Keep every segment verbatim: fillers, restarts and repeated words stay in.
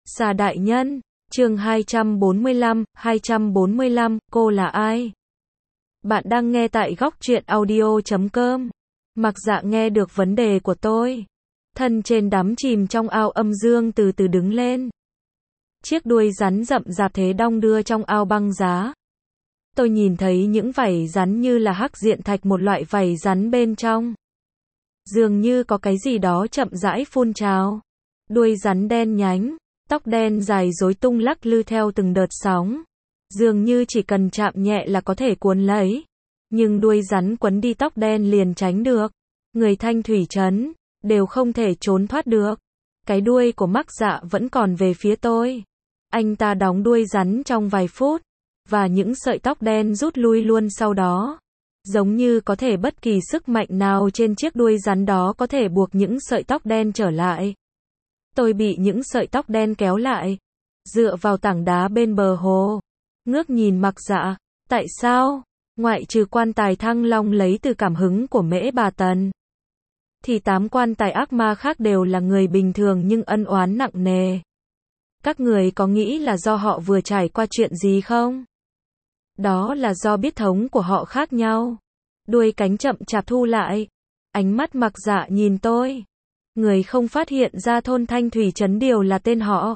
Xà đại nhân, chương hai trăm bốn mươi lăm, hai trăm bốn mươi lăm, cô là ai? Bạn đang nghe tại góc truyện audio chấm com. Mặc Dạ nghe được vấn đề của tôi. Thân trên đắm chìm trong ao âm dương từ từ đứng lên. Chiếc đuôi rắn rậm rạp thế đong đưa trong ao băng giá. Tôi nhìn thấy những vảy rắn như là hắc diện thạch, một loại vảy rắn bên trong. Dường như có cái gì đó chậm rãi phun trào. Đuôi rắn đen nhánh, tóc đen dài rối tung lắc lư theo từng đợt sóng. Dường như chỉ cần chạm nhẹ là có thể cuốn lấy. Nhưng đuôi rắn quấn đi tóc đen liền tránh được. Người Thanh Thủy Trấn đều không thể trốn thoát được. Cái đuôi của Mặc Dạ vẫn còn về phía tôi. Anh ta đóng đuôi rắn trong vài phút, và những sợi tóc đen rút lui luôn sau đó. Giống như có thể bất kỳ sức mạnh nào trên chiếc đuôi rắn đó có thể buộc những sợi tóc đen trở lại. Tôi bị những sợi tóc đen kéo lại, dựa vào tảng đá bên bờ hồ, ngước nhìn Mặc Dạ. Tại sao? Ngoại trừ quan tài Thăng Long lấy từ cảm hứng của Mễ Bà Tần, thì tám quan tài ác ma khác đều là người bình thường nhưng ân oán nặng nề. Các người có nghĩ là do họ vừa trải qua chuyện gì không? Đó là do biết thống của họ khác nhau. Đuôi cánh chậm chạp thu lại. Ánh mắt Mặc Dạ nhìn tôi. Người không phát hiện ra thôn Thanh Thủy Trấn đều là tên họ.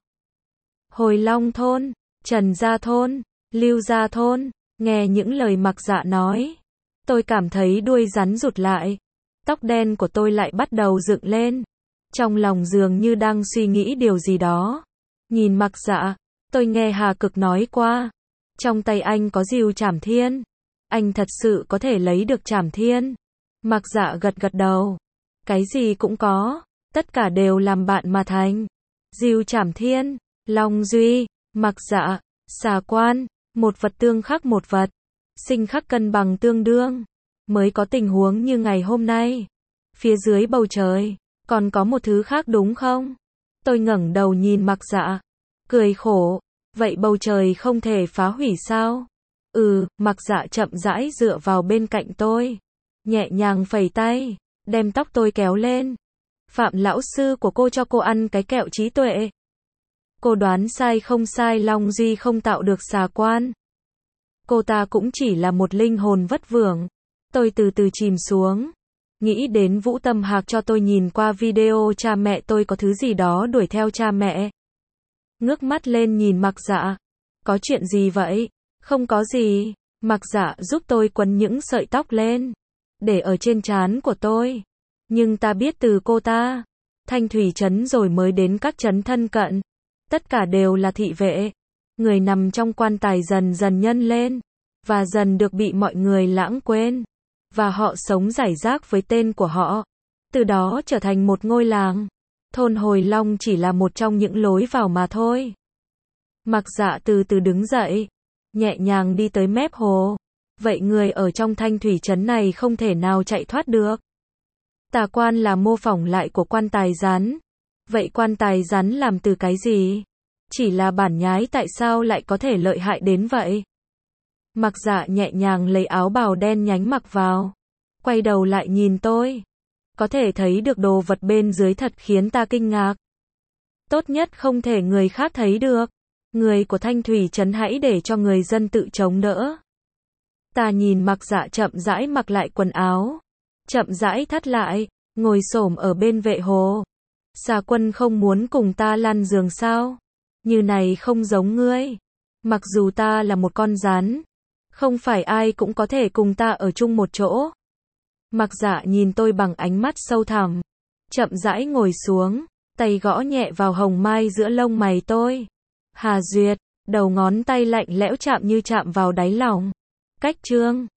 Hồi Long thôn, Trần Gia thôn, Lưu Gia thôn. Nghe những lời Mặc Dạ nói, tôi cảm thấy đuôi rắn rụt lại. Tóc đen của tôi lại bắt đầu dựng lên. Trong lòng dường như đang suy nghĩ điều gì đó. Nhìn Mặc Dạ, tôi nghe Hà Cực nói qua. Trong tay anh có dìu Trảm Thiên. Anh thật sự có thể lấy được Trảm Thiên. Mặc Dạ gật gật đầu. Cái gì cũng có, tất cả đều làm bạn mà thành. Dìu Trảm Thiên, Long Duy, Mặc Dạ, Xà Quan, một vật tương khắc một vật. Sinh khắc cân bằng tương đương. Mới có tình huống như ngày hôm nay. Phía dưới bầu trời, còn có một thứ khác đúng không? Tôi ngẩng đầu nhìn Mặc Dạ, cười khổ. Vậy bầu trời không thể phá hủy sao? Ừ, Mặc Dạ chậm rãi dựa vào bên cạnh tôi. Nhẹ nhàng phẩy tay, đem tóc tôi kéo lên. Phạm lão sư của cô cho cô ăn cái kẹo trí tuệ. Cô đoán sai không sai, Long Duy không tạo được Xà Quan. Cô ta cũng chỉ là một linh hồn vất vưởng. Tôi từ từ chìm xuống. Nghĩ đến Vũ Tâm Hạc cho tôi nhìn qua video cha mẹ tôi có thứ gì đó đuổi theo cha mẹ. Ngước mắt lên nhìn Mặc Dạ. Có chuyện gì vậy? Không có gì. Mặc Dạ giúp tôi quấn những sợi tóc lên, để ở trên trán của tôi. Nhưng ta biết từ cô ta, Thanh Thủy Trấn rồi mới đến các trấn thân cận. Tất cả đều là thị vệ. Người nằm trong quan tài dần dần nhân lên, và dần được bị mọi người lãng quên. Và họ sống rải rác với tên của họ. Từ đó trở thành một ngôi làng. Thôn Hồi Long chỉ là một trong những lối vào mà thôi. Mặc Dạ từ từ đứng dậy, nhẹ nhàng đi tới mép hồ. Vậy người ở trong Thanh Thủy Trấn này không thể nào chạy thoát được. Tà quan là mô phỏng lại của quan tài rắn. Vậy quan tài rắn làm từ cái gì? Chỉ là bản nhái, tại sao lại có thể lợi hại đến vậy? Mặc Dạ nhẹ nhàng lấy áo bào đen nhánh mặc vào. Quay đầu lại nhìn tôi. Có thể thấy được đồ vật bên dưới thật khiến ta kinh ngạc. Tốt nhất không thể người khác thấy được. Người của Thanh Thủy Trấn hãy để cho người dân tự chống đỡ. Ta nhìn Mặc Dạ chậm rãi mặc lại quần áo. Chậm rãi thắt lại, ngồi xổm ở bên vệ hồ. Xà Quân không muốn cùng ta lăn giường sao? Như này không giống ngươi. Mặc dù ta là một con rắn, không phải ai cũng có thể cùng ta ở chung một chỗ. Mặc Dạ nhìn tôi bằng ánh mắt sâu thẳm. Chậm rãi ngồi xuống, tay gõ nhẹ vào hồng mai giữa lông mày tôi. Hà Duyệt, đầu ngón tay lạnh lẽo chạm như chạm vào đáy lòng. Cách chương